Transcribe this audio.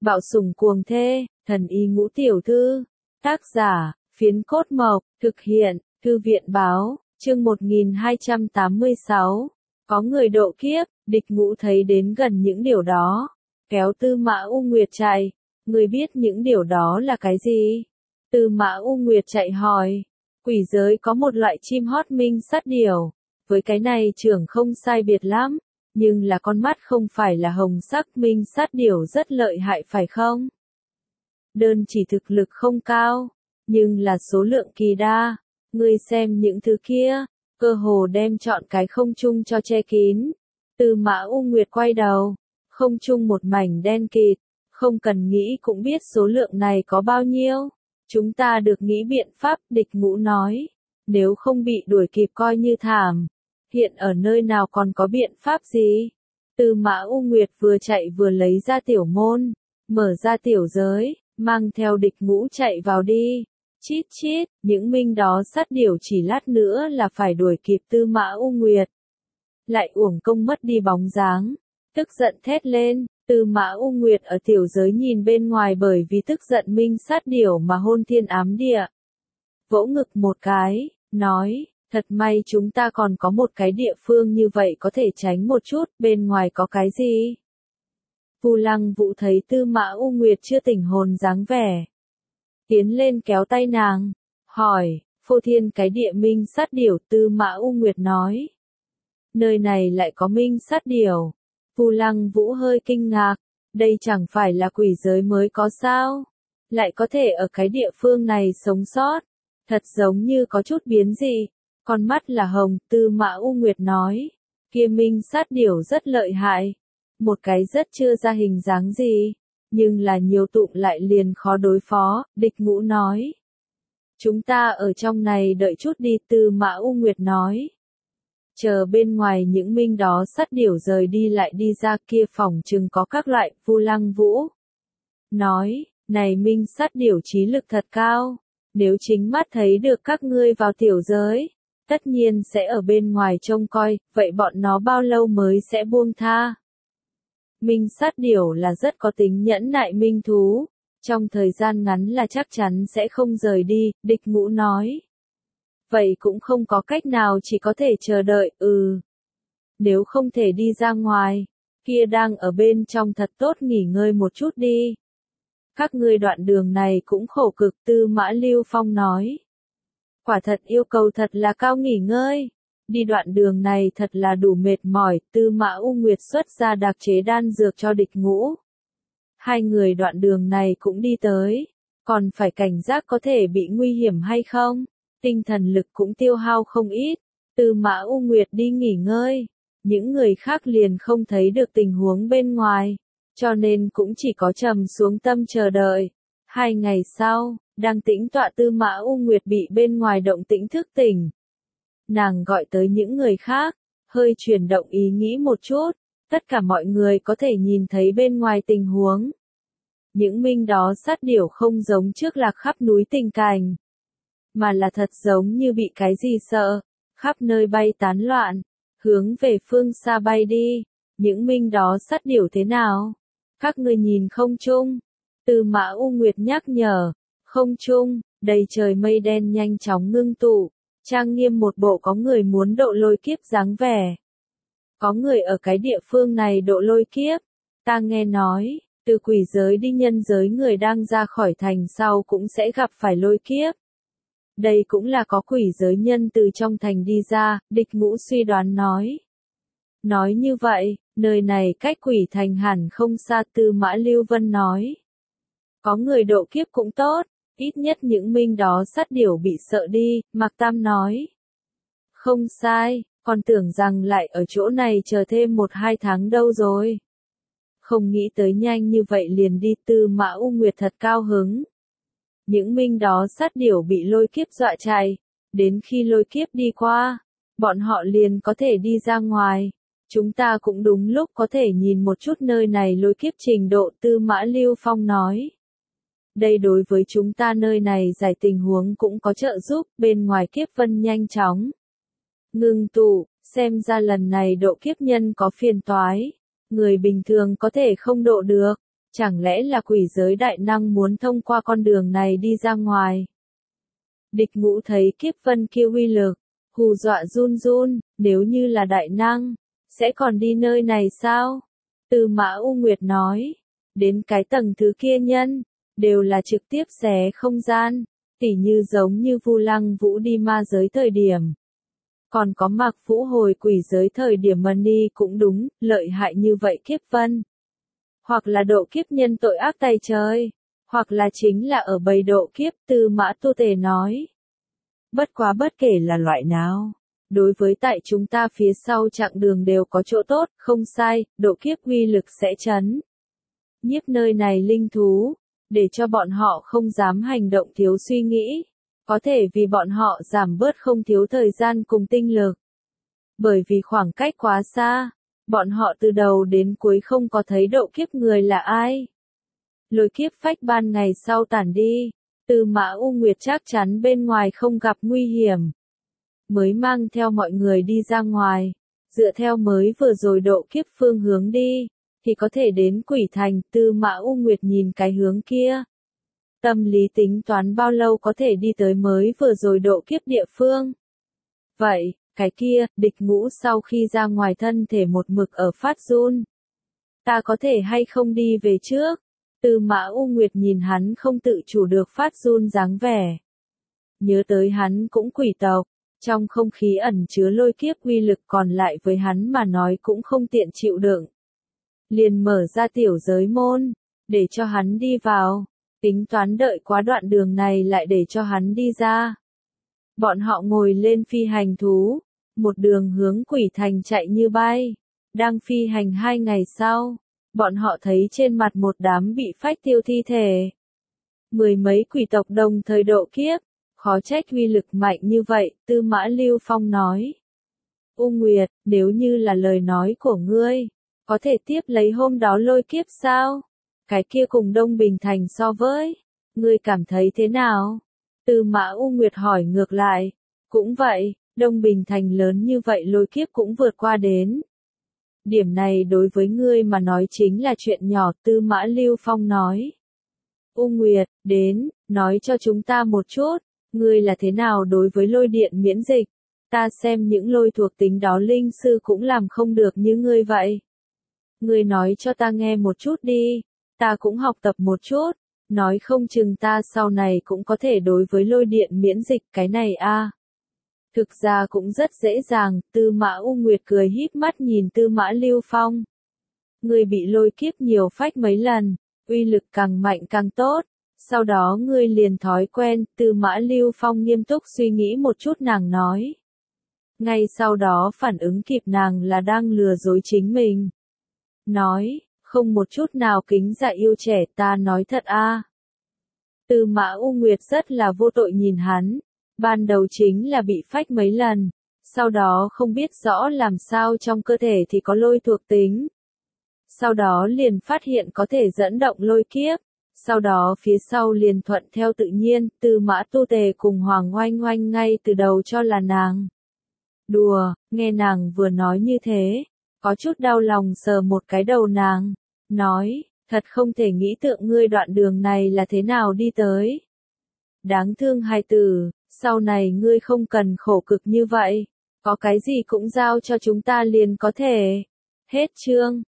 Bạo sủng cuồng thê, thần y ngũ tiểu thư. Tác giả, Phiến Cốt Mộc, thực hiện, Thư viện báo, chương 1286. Có người độ kiếp, địch ngũ thấy đến gần những điều đó. Kéo Tư Mã U Nguyệt chạy. Người biết những điều đó là cái gì? Tư Mã U Nguyệt chạy hỏi. Quỷ giới có một loại chim hót minh sát điểu. Với cái này trưởng không sai biệt lắm. Nhưng là con mắt không phải là hồng sắc, minh sát điểu rất lợi hại phải không? Đơn chỉ thực lực không cao, nhưng là số lượng kỳ đa. Ngươi xem những thứ kia, cơ hồ đem trọn cái không trung cho che kín. Tư Mã U Nguyệt quay đầu, không trung một mảnh đen kịt, không cần nghĩ cũng biết số lượng này có bao nhiêu. Chúng ta được nghĩ biện pháp, địch ngũ nói. Nếu không bị đuổi kịp coi như thảm. Hiện ở nơi nào còn có biện pháp gì? Tư Mã U Nguyệt vừa chạy vừa lấy ra tiểu môn, mở ra tiểu giới, mang theo địch ngũ chạy vào đi. Chít chít, những minh đó sát điểu chỉ lát nữa là phải đuổi kịp Tư Mã U Nguyệt. Lại uổng công mất đi bóng dáng. Tức giận thét lên, Tư Mã U Nguyệt ở tiểu giới nhìn bên ngoài bởi vì tức giận minh sát điểu mà hôn thiên ám địa. Vỗ ngực một cái, nói. Thật may chúng ta còn có một cái địa phương như vậy có thể tránh một chút, bên ngoài có cái gì? Vu Lăng Vũ thấy Tư Mã U Nguyệt chưa tỉnh hồn dáng vẻ. Tiến lên kéo tay nàng, hỏi, phô thiên cái địa minh sát điểu. Tư Mã U Nguyệt nói. Nơi này lại có minh sát điểu. Vu Lăng Vũ hơi kinh ngạc, đây chẳng phải là quỷ giới mới có sao? Lại có thể ở cái địa phương này sống sót, thật giống như có chút biến dị. Con mắt là hồng, Tư Mã U Nguyệt nói. Kia minh sát điểu rất lợi hại. Một cái rất chưa ra hình dáng gì. Nhưng là nhiều tụng lại liền khó đối phó, địch ngũ nói. Chúng ta ở trong này đợi chút đi, Tư Mã U Nguyệt nói. Chờ bên ngoài những minh đó sát điểu rời đi lại đi ra kia phòng chừng có các loại. Vu Lăng Vũ nói, này minh sát điểu trí lực thật cao. Nếu chính mắt thấy được các ngươi vào tiểu giới, tất nhiên sẽ ở bên ngoài trông coi, vậy bọn nó bao lâu mới sẽ buông tha? Minh sát điểu là rất có tính nhẫn nại minh thú, trong thời gian ngắn là chắc chắn sẽ không rời đi, địch ngũ nói. Vậy cũng không có cách nào, chỉ có thể chờ đợi, Nếu không thể đi ra ngoài, kia đang ở bên trong thật tốt nghỉ ngơi một chút đi. Các ngươi đoạn đường này cũng khổ cực, Tư Mã Lưu Phong nói. Quả thật yêu cầu thật là cao, nghỉ ngơi. Đi đoạn đường này thật là đủ mệt mỏi. Tư Mã U Nguyệt xuất ra đặc chế đan dược cho địch ngũ. Hai người đoạn đường này cũng đi tới. Còn phải cảnh giác có thể bị nguy hiểm hay không. Tinh thần lực cũng tiêu hao không ít. Tư Mã U Nguyệt đi nghỉ ngơi. Những người khác liền không thấy được tình huống bên ngoài. Cho nên cũng chỉ có trầm xuống tâm chờ đợi. 2 ngày sau, đang tĩnh tọa Tư Mã U Nguyệt bị bên ngoài động tĩnh thức tỉnh. Nàng gọi tới những người khác, hơi chuyển động ý nghĩ một chút, tất cả mọi người có thể nhìn thấy bên ngoài tình huống. Những minh đó sát điểu không giống trước lạc khắp núi tình cảnh, mà là thật giống như bị cái gì sợ, khắp nơi bay tán loạn, hướng về phương xa bay đi. Những minh đó sát điểu thế nào? Các ngươi nhìn không trung. Tư Mã U Nguyệt nhắc nhở. Không trung, đầy trời mây đen nhanh chóng ngưng tụ, trang nghiêm một bộ có người muốn độ lôi kiếp dáng vẻ. Có người ở cái địa phương này độ lôi kiếp. Ta nghe nói, từ quỷ giới đi nhân giới người đang ra khỏi thành sau cũng sẽ gặp phải lôi kiếp. Đây cũng là có quỷ giới nhân từ trong thành đi ra, địch ngũ suy đoán nói. Nói như vậy, nơi này cách quỷ thành hẳn không xa, Tư Mã Lưu Vân nói. Có người độ kiếp cũng tốt. Ít nhất những minh đó sát điểu bị sợ đi, Mạc Tam nói. Không sai, còn tưởng rằng lại ở chỗ này chờ thêm 1-2 tháng đâu rồi. Không nghĩ tới nhanh như vậy liền đi, Tư Mã U Nguyệt thật cao hứng. Những minh đó sát điểu bị lôi kiếp dọa chạy, đến khi lôi kiếp đi qua, bọn họ liền có thể đi ra ngoài. Chúng ta cũng đúng lúc có thể nhìn một chút nơi này lôi kiếp trình độ, Tư Mã Lưu Phong nói. Đây đối với chúng ta nơi này giải tình huống cũng có trợ giúp, bên ngoài kiếp vân nhanh chóng ngưng tụ, xem ra lần này độ kiếp nhân có phiền toái, người bình thường có thể không độ được. Chẳng lẽ là quỷ giới đại năng muốn thông qua con đường này đi ra ngoài? Địch Ngũ thấy kiếp vân kia uy lực, hù dọa run run, nếu như là đại năng, sẽ còn đi nơi này sao? Tư Mã U Nguyệt nói, đến cái tầng thứ kia nhân, đều là trực tiếp xé không gian, tỉ như giống như Vu Lăng Vũ đi ma giới thời điểm. Còn có Mạc Vũ hồi quỷ giới thời điểm Mani cũng đúng, lợi hại như vậy kiếp vân. Hoặc là độ kiếp nhân tội ác tay trời, hoặc là chính là ở bầy độ kiếp. Tư Mã Tu Tề nói. Bất quá bất kể là loại nào, đối với tại chúng ta phía sau chặng đường đều có chỗ tốt, không sai, độ kiếp uy lực sẽ chấn nhiếp nơi này linh thú, để cho bọn họ không dám hành động thiếu suy nghĩ, có thể vì bọn họ giảm bớt không thiếu thời gian cùng tinh lực. Bởi vì khoảng cách quá xa, bọn họ từ đầu đến cuối không có thấy độ kiếp người là ai. Lôi kiếp phách ban ngày sau tản đi, Tư Mã U Nguyệt chắc chắn bên ngoài không gặp nguy hiểm. Mới mang theo mọi người đi ra ngoài, dựa theo mới vừa rồi độ kiếp phương hướng đi, thì có thể đến Quỷ Thành. Tư Mã U Nguyệt nhìn cái hướng kia. Tâm lý tính toán bao lâu có thể đi tới mới vừa rồi độ kiếp địa phương. Vậy, cái kia, Địch Ngũ sau khi ra ngoài thân thể một mực ở phát run. Ta có thể hay không đi về trước? Tư Mã U Nguyệt nhìn hắn không tự chủ được phát run dáng vẻ. Nhớ tới hắn cũng quỷ tộc, trong không khí ẩn chứa lôi kiếp uy lực còn lại với hắn mà nói cũng không tiện chịu đựng. Liền mở ra tiểu giới môn, để cho hắn đi vào, tính toán đợi quá đoạn đường này lại để cho hắn đi ra. Bọn họ ngồi lên phi hành thú, một đường hướng Quỷ Thành chạy như bay. Đang phi hành 2 ngày sau, bọn họ thấy trên mặt một đám bị phách tiêu thi thể. 10 mấy quỷ tộc đồng thời độ kiếp, khó trách uy lực mạnh như vậy. Tư Mã Lưu Phong nói. U Nguyệt, nếu như là lời nói của ngươi, có thể tiếp lấy hôm đó lôi kiếp sao? Cái kia cùng Đông Bình Thành so với, ngươi cảm thấy thế nào? Tư Mã U Nguyệt hỏi ngược lại. Cũng vậy, Đông Bình Thành lớn như vậy lôi kiếp cũng vượt qua đến. Điểm này đối với ngươi mà nói chính là chuyện nhỏ. Tư Mã Lưu Phong nói. U Nguyệt, đến, nói cho chúng ta một chút, ngươi là thế nào đối với lôi điện miễn dịch? Ta xem những lôi thuộc tính đó linh sư cũng làm không được như ngươi vậy. Ngươi nói cho ta nghe một chút đi, ta cũng học tập một chút, nói không chừng ta sau này cũng có thể đối với lôi điện miễn dịch cái này a. Thực ra cũng rất dễ dàng. Tư Mã U Nguyệt cười híp mắt nhìn Tư Mã Lưu Phong. Ngươi bị lôi kiếp nhiều phách mấy lần, uy lực càng mạnh càng tốt, sau đó ngươi liền thói quen. Tư Mã Lưu Phong nghiêm túc suy nghĩ một chút nàng nói. Ngay sau đó phản ứng kịp nàng là đang lừa dối chính mình. Nói, không một chút nào kính dạ yêu trẻ, ta nói thật a. Tư Mã U Nguyệt rất là vô tội nhìn hắn. Ban đầu chính là bị phách mấy lần, sau đó không biết rõ làm sao trong cơ thể thì có lôi thuộc tính. Sau đó liền phát hiện có thể dẫn động lôi kiếp, sau đó phía sau liền thuận theo tự nhiên. Tư Mã Tu Tề cùng Hoàng Oanh Oanh ngay từ đầu cho là nàng đùa, nghe nàng vừa nói như thế, có chút đau lòng sờ một cái đầu nàng, nói, thật không thể nghĩ tượng ngươi đoạn đường này là thế nào đi tới. Đáng thương hài tử, sau này ngươi không cần khổ cực như vậy, có cái gì cũng giao cho chúng ta liền có thể. Hết chương.